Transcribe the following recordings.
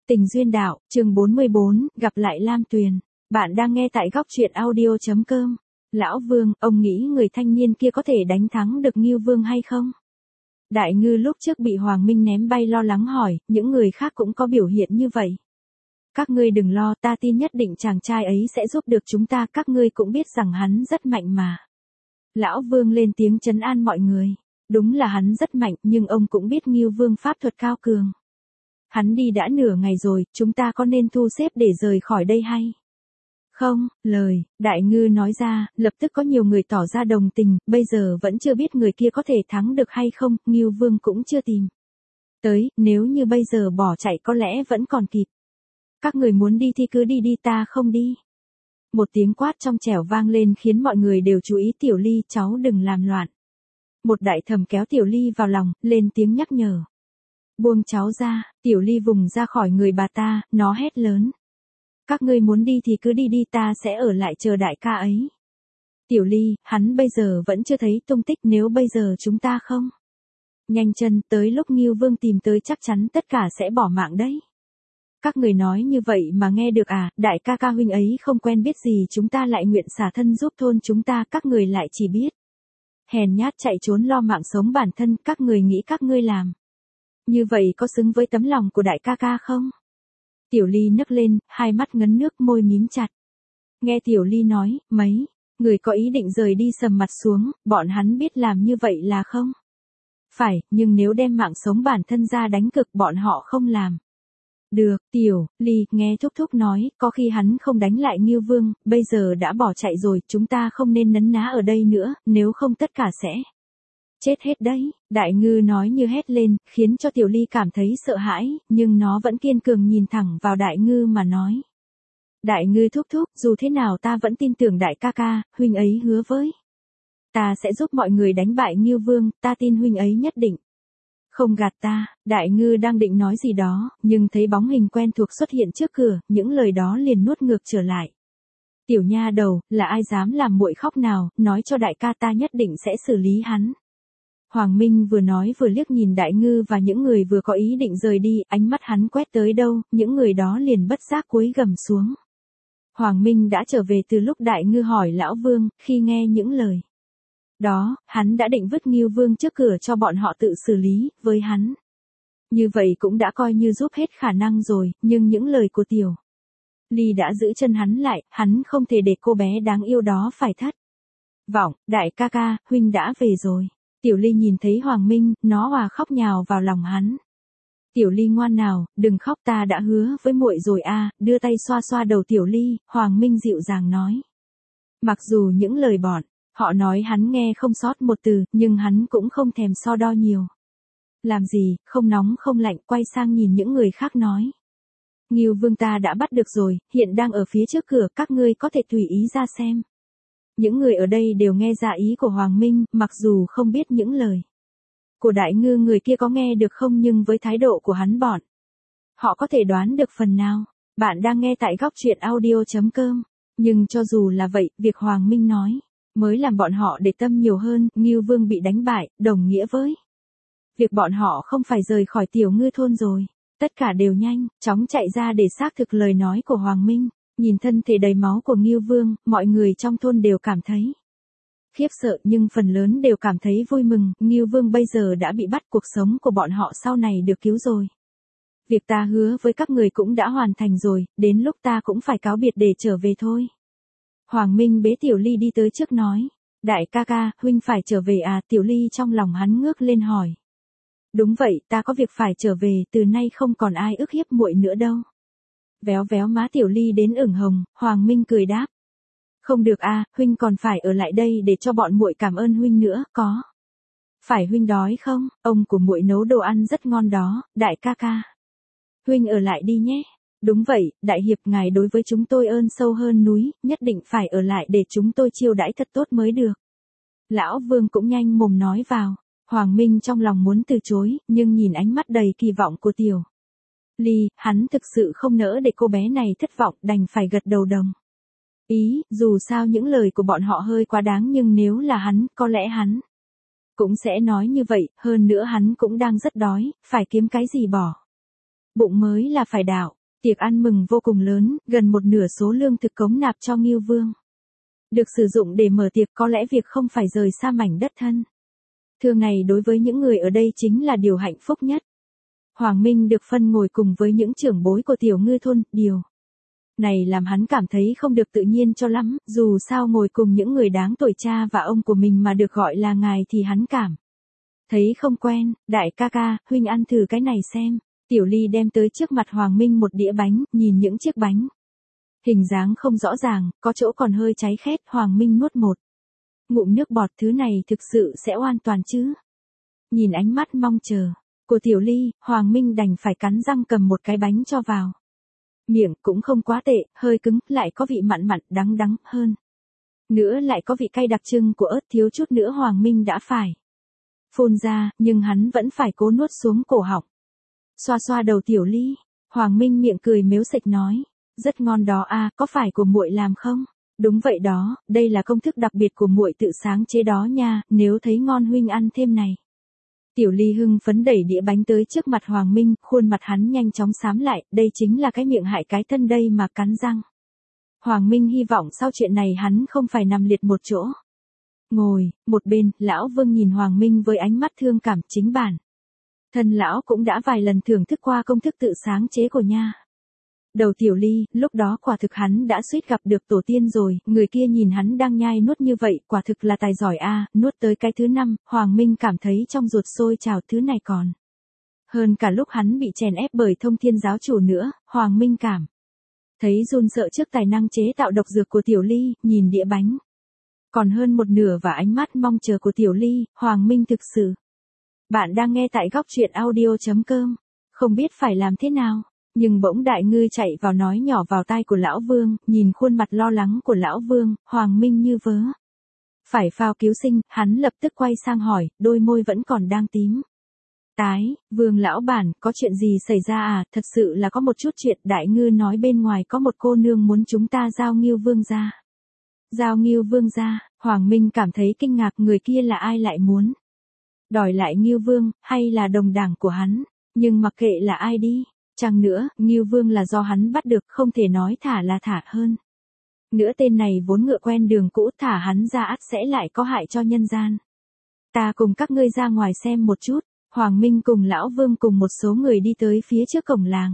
Tình duyên đạo, chương 44, gặp lại Lam Tuyền. Bạn đang nghe tại góc truyện audio.com. Lão Vương, ông nghĩ người thanh niên kia có thể đánh thắng được Ngưu Vương hay không? Đại Ngư lúc trước bị Hoàng Minh ném bay lo lắng hỏi, những người khác cũng có biểu hiện như vậy. Các ngươi đừng lo, ta tin nhất định chàng trai ấy sẽ giúp được chúng ta, các ngươi cũng biết rằng hắn rất mạnh mà. Lão Vương lên tiếng trấn an mọi người. Đúng là hắn rất mạnh, nhưng ông cũng biết Ngưu Vương pháp thuật cao cường. Hắn đi đã nửa ngày rồi, chúng ta có nên thu xếp để rời khỏi đây hay? Không, lời, Đại Ngư nói ra, lập tức có nhiều người tỏ ra đồng tình, bây giờ vẫn chưa biết người kia có thể thắng được hay không, Ngưu Vương cũng chưa tìm tới, nếu như bây giờ bỏ chạy có lẽ vẫn còn kịp. Các người muốn đi thì cứ đi đi, ta không đi. Một tiếng quát trong trẻo vang lên khiến mọi người đều chú ý. Tiểu Ly, cháu đừng làm loạn. Một đại thẩm kéo Tiểu Ly vào lòng, lên tiếng nhắc nhở. Buông cháu ra, Tiểu Ly vùng ra khỏi người bà ta, nó hét lớn. Các ngươi muốn đi thì cứ đi đi, ta sẽ ở lại chờ đại ca ấy. Tiểu Ly, hắn bây giờ vẫn chưa thấy tung tích, nếu bây giờ chúng ta không nhanh chân, tới lúc Ngưu Vương tìm tới chắc chắn tất cả sẽ bỏ mạng đấy. Các người nói như vậy mà nghe được à, đại ca ca huynh ấy không quen biết gì chúng ta lại nguyện xả thân giúp thôn chúng ta, các người lại chỉ biết hèn nhát chạy trốn lo mạng sống bản thân, các người nghĩ các ngươi làm như vậy có xứng với tấm lòng của đại ca ca không? Tiểu Ly nấc lên, hai mắt ngấn nước, môi mím chặt. Nghe Tiểu Ly nói, mấy người có ý định rời đi sầm mặt xuống, bọn hắn biết làm như vậy là không phải, nhưng nếu đem mạng sống bản thân ra đánh cực bọn họ không làm được. Tiểu Ly, nghe thúc thúc nói, có khi hắn không đánh lại Ngưu Vương, bây giờ đã bỏ chạy rồi, chúng ta không nên nấn ná ở đây nữa, nếu không tất cả sẽ chết hết đấy. Đại Ngư nói như hét lên, khiến cho Tiểu Ly cảm thấy sợ hãi, nhưng nó vẫn kiên cường nhìn thẳng vào Đại Ngư mà nói. Đại Ngư thúc thúc, dù thế nào ta vẫn tin tưởng đại ca ca, huynh ấy hứa với ta sẽ giúp mọi người đánh bại Ngưu Vương, ta tin huynh ấy nhất định không gạt ta. Đại Ngư đang định nói gì đó, nhưng thấy bóng hình quen thuộc xuất hiện trước cửa, những lời đó liền nuốt ngược trở lại. Tiểu nha đầu, là ai dám làm muội khóc nào, nói cho đại ca ta nhất định sẽ xử lý hắn. Hoàng Minh vừa nói vừa liếc nhìn Đại Ngư và những người vừa có ý định rời đi, ánh mắt hắn quét tới đâu, những người đó liền bất giác cúi gằm xuống. Hoàng Minh đã trở về từ lúc Đại Ngư hỏi Lão Vương, khi nghe những lời đó, hắn đã định vứt Ngưu Vương trước cửa cho bọn họ tự xử lý, với hắn. Như vậy cũng đã coi như giúp hết khả năng rồi, nhưng những lời của Tiểu Ly đã giữ chân hắn lại, hắn không thể để cô bé đáng yêu đó phải thất vọng. Đại ca ca, huynh đã về rồi. Tiểu Ly nhìn thấy Hoàng Minh, nó hòa khóc nhào vào lòng hắn. Tiểu Ly ngoan nào, đừng khóc, ta đã hứa với muội rồi a. Đưa tay xoa xoa đầu Tiểu Ly, Hoàng Minh dịu dàng nói. Mặc dù những lời bọn họ nói hắn nghe không sót một từ, nhưng hắn cũng không thèm so đo nhiều. Làm gì, không nóng không lạnh, quay sang nhìn những người khác nói. Ngưu Vương ta đã bắt được rồi, hiện đang ở phía trước cửa, các ngươi có thể tùy ý ra xem. Những người ở đây đều nghe ra ý của Hoàng Minh, mặc dù không biết những lời của Đại Ngư người kia có nghe được không, nhưng với thái độ của hắn bọn họ có thể đoán được phần nào. Bạn đang nghe tại góc truyện audio.com. Nhưng cho dù là vậy, việc Hoàng Minh nói mới làm bọn họ để tâm nhiều hơn. Ngưu Vương bị đánh bại, đồng nghĩa với việc bọn họ không phải rời khỏi Tiểu Ngư thôn rồi. Tất cả đều nhanh chóng chạy ra để xác thực lời nói của Hoàng Minh. Nhìn thân thể đầy máu của Ngưu Vương, mọi người trong thôn đều cảm thấy khiếp sợ, nhưng phần lớn đều cảm thấy vui mừng. Ngưu Vương bây giờ đã bị bắt, cuộc sống của bọn họ sau này được cứu rồi. Việc ta hứa với các người cũng đã hoàn thành rồi, đến lúc ta cũng phải cáo biệt để trở về thôi. Hoàng Minh bế Tiểu Ly đi tới trước nói. Đại ca ca, huynh phải trở về à? Tiểu Ly trong lòng hắn ngước lên hỏi. Đúng vậy, ta có việc phải trở về, từ nay không còn ai ức hiếp muội nữa đâu. Véo véo má Tiểu Ly đến ửng hồng, Hoàng Minh cười đáp. Không được a, huynh còn phải ở lại đây để cho bọn muội cảm ơn huynh nữa, có phải huynh đói không? Ông của muội nấu đồ ăn rất ngon đó, đại ca ca. Huynh ở lại đi nhé. Đúng vậy, đại hiệp, ngài đối với chúng tôi ơn sâu hơn núi, nhất định phải ở lại để chúng tôi chiêu đãi thật tốt mới được. Lão Vương cũng nhanh mồm nói vào. Hoàng Minh trong lòng muốn từ chối, nhưng nhìn ánh mắt đầy kỳ vọng của Tiểu Ly, hắn thực sự không nỡ để cô bé này thất vọng, đành phải gật đầu đồng ý. Dù sao những lời của bọn họ hơi quá đáng, nhưng nếu là hắn, có lẽ hắn cũng sẽ nói như vậy. Hơn nữa hắn cũng đang rất đói, phải kiếm cái gì bỏ bụng mới là phải đạo. Tiệc ăn mừng vô cùng lớn, gần một nửa số lương thực cống nạp cho Ngưu Vương. Được sử dụng để mở tiệc, có lẽ việc không phải rời xa mảnh đất thân thương này đối với những người ở đây chính là điều hạnh phúc nhất. Hoàng Minh được phân ngồi cùng với những trưởng bối của tiểu ngư thôn, điều này làm hắn cảm thấy không được tự nhiên cho lắm, dù sao ngồi cùng những người đáng tuổi cha và ông của mình mà được gọi là ngài thì hắn cảm thấy không quen. Đại ca ca, huynh ăn thử cái này xem. Tiểu Ly đem tới trước mặt Hoàng Minh một đĩa bánh, nhìn những chiếc bánh. Hình dáng không rõ ràng, có chỗ còn hơi cháy khét, Hoàng Minh nuốt một ngụm nước bọt, thứ này thực sự sẽ an toàn chứ? Nhìn ánh mắt mong chờ của Tiểu Ly, Hoàng Minh đành phải cắn răng cầm một cái bánh cho vào miệng, cũng không quá tệ, hơi cứng, lại có vị mặn mặn, đắng đắng hơn. Nữa lại có vị cay đặc trưng của ớt, thiếu chút nữa Hoàng Minh đã phải phun ra, nhưng hắn vẫn phải cố nuốt xuống cổ họng. Xoa xoa đầu Tiểu Ly, Hoàng Minh miệng cười mếu sệch nói, rất ngon đó à, có phải của muội làm không? Đúng vậy đó, đây là công thức đặc biệt của muội tự sáng chế đó nha, nếu thấy ngon huynh ăn thêm này. Tiểu Ly hưng phấn đẩy đĩa bánh tới trước mặt Hoàng Minh, khuôn mặt hắn nhanh chóng xám lại, đây chính là cái miệng hại cái thân đây mà, cắn răng. Hoàng Minh hy vọng sau chuyện này hắn không phải nằm liệt một chỗ. Ngồi, một bên, Lão Vương nhìn Hoàng Minh với ánh mắt thương cảm, chính bản thân lão cũng đã vài lần thưởng thức qua công thức tự sáng chế của nha đầu Tiểu Ly, lúc đó quả thực hắn đã suýt gặp được tổ tiên rồi, người kia nhìn hắn đang nhai nuốt như vậy, quả thực là tài giỏi a. Nuốt tới cái thứ 5, Hoàng Minh cảm thấy trong ruột sôi trào, thứ này còn hơn cả lúc hắn bị chèn ép bởi Thông Thiên giáo chủ nữa. Hoàng Minh cảm thấy run sợ trước tài năng chế tạo độc dược của Tiểu Ly, nhìn đĩa bánh còn hơn một nửa và ánh mắt mong chờ của Tiểu Ly, Hoàng Minh thực sự. Bạn đang nghe tại góc truyện audio.com, không biết phải làm thế nào. Nhưng bỗng Đại Ngư chạy vào nói nhỏ vào tai của Lão Vương, nhìn khuôn mặt lo lắng của Lão Vương, Hoàng Minh như vớ phải phao cứu sinh, hắn lập tức quay sang hỏi, đôi môi vẫn còn đang tím tái, Vương lão bản, có chuyện gì xảy ra à? Thật sự là có một chút chuyện, Đại Ngư nói bên ngoài có một cô nương muốn chúng ta giao Ngưu Vương ra. Giao Ngưu Vương ra, Hoàng Minh cảm thấy kinh ngạc, người kia là ai lại muốn đòi lại Ngưu Vương, hay là đồng đảng của hắn? Nhưng mặc kệ là ai đi chăng nữa, Ngưu Vương là do hắn bắt được, không thể nói thả là thả hơn. Nữa tên này vốn ngựa quen đường cũ, thả hắn ra ắt sẽ lại có hại cho nhân gian. Ta cùng các ngươi ra ngoài xem một chút. Hoàng Minh cùng Lão Vương cùng một số người đi tới phía trước cổng làng.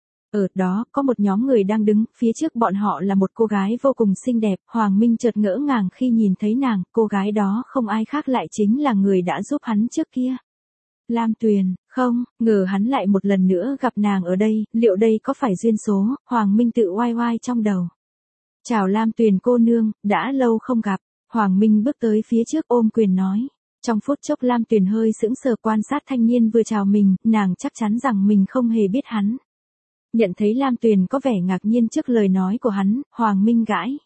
Ở đó, có một nhóm người đang đứng, phía trước bọn họ là một cô gái vô cùng xinh đẹp. Hoàng Minh chợt ngỡ ngàng khi nhìn thấy nàng, cô gái đó không ai khác lại chính là người đã giúp hắn trước kia. Lam Tuyền, không, ngờ hắn lại một lần nữa gặp nàng ở đây, liệu đây có phải duyên số? Hoàng Minh tự oai oai trong đầu. Chào Lam Tuyền cô nương, đã lâu không gặp. Hoàng Minh bước tới phía trước ôm quyền nói. Trong phút chốc Lam Tuyền hơi sững sờ quan sát thanh niên vừa chào mình, nàng chắc chắn rằng mình không hề biết hắn. Nhận thấy Lam Tuyền có vẻ ngạc nhiên trước lời nói của hắn, Hoàng Minh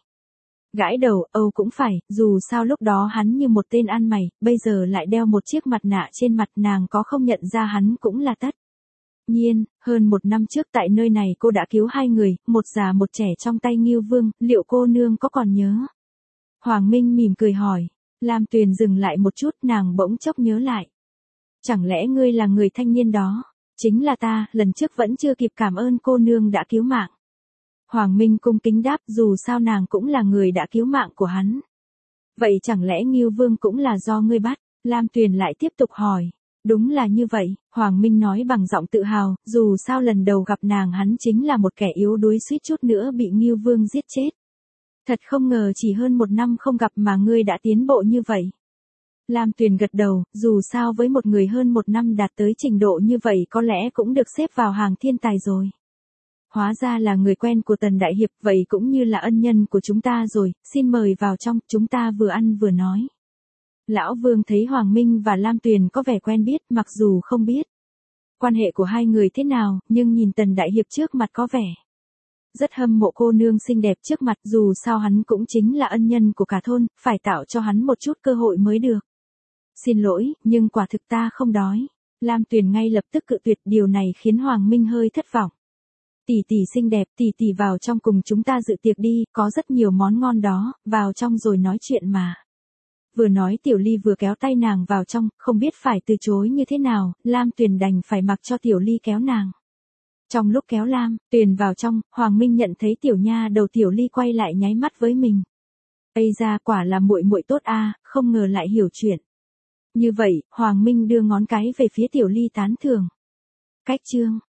gãi đầu, Âu cũng phải, dù sao lúc đó hắn như một tên ăn mày, bây giờ lại đeo một chiếc mặt nạ trên mặt, nàng có không nhận ra hắn cũng là tất nhiên. Hơn một năm trước tại nơi này cô đã cứu 2 người, một già một trẻ trong tay Ngưu Vương, liệu cô nương có còn nhớ? Hoàng Minh mỉm cười hỏi. Lam Tuyền dừng lại một chút, nàng bỗng chốc nhớ lại. Chẳng lẽ ngươi là người thanh niên đó? Chính là ta, lần trước vẫn chưa kịp cảm ơn cô nương đã cứu mạng. Hoàng Minh cung kính đáp, dù sao nàng cũng là người đã cứu mạng của hắn. Vậy chẳng lẽ Ngưu Vương cũng là do ngươi bắt? Lam Tuyền lại tiếp tục hỏi. Đúng là như vậy, Hoàng Minh nói bằng giọng tự hào, dù sao lần đầu gặp nàng hắn chính là một kẻ yếu đuối suýt chút nữa bị Ngưu Vương giết chết. Thật không ngờ chỉ hơn 1 năm không gặp mà ngươi đã tiến bộ như vậy. Lam Tuyền gật đầu, dù sao với một người hơn 1 năm đạt tới trình độ như vậy có lẽ cũng được xếp vào hàng thiên tài rồi. Hóa ra là người quen của Tần Đại Hiệp, vậy cũng như là ân nhân của chúng ta rồi, xin mời vào trong, chúng ta vừa ăn vừa nói. Lão Vương thấy Hoàng Minh và Lam Tuyền có vẻ quen biết, mặc dù không biết quan hệ của hai người thế nào, nhưng nhìn Tần Đại Hiệp trước mặt có vẻ rất hâm mộ cô nương xinh đẹp trước mặt, dù sao hắn cũng chính là ân nhân của cả thôn, phải tạo cho hắn một chút cơ hội mới được. Xin lỗi, nhưng quả thực ta không đói. Lam Tuyền ngay lập tức cự tuyệt, điều này khiến Hoàng Minh hơi thất vọng. Tỷ tỷ xinh đẹp, tỷ tỷ vào trong cùng chúng ta dự tiệc đi, có rất nhiều món ngon đó, vào trong rồi nói chuyện mà. Vừa nói Tiểu Ly vừa kéo tay nàng vào trong, không biết phải từ chối như thế nào, Lam Tuyền đành phải mặc cho Tiểu Ly kéo nàng. Trong lúc kéo Lam Tuyền vào trong, Hoàng Minh nhận thấy tiểu nha đầu Tiểu Ly quay lại nháy mắt với mình. Ây ra, quả là muội muội tốt a, không ngờ lại hiểu chuyện. Như vậy, Hoàng Minh đưa ngón cái về phía Tiểu Ly tán thưởng. Cách chương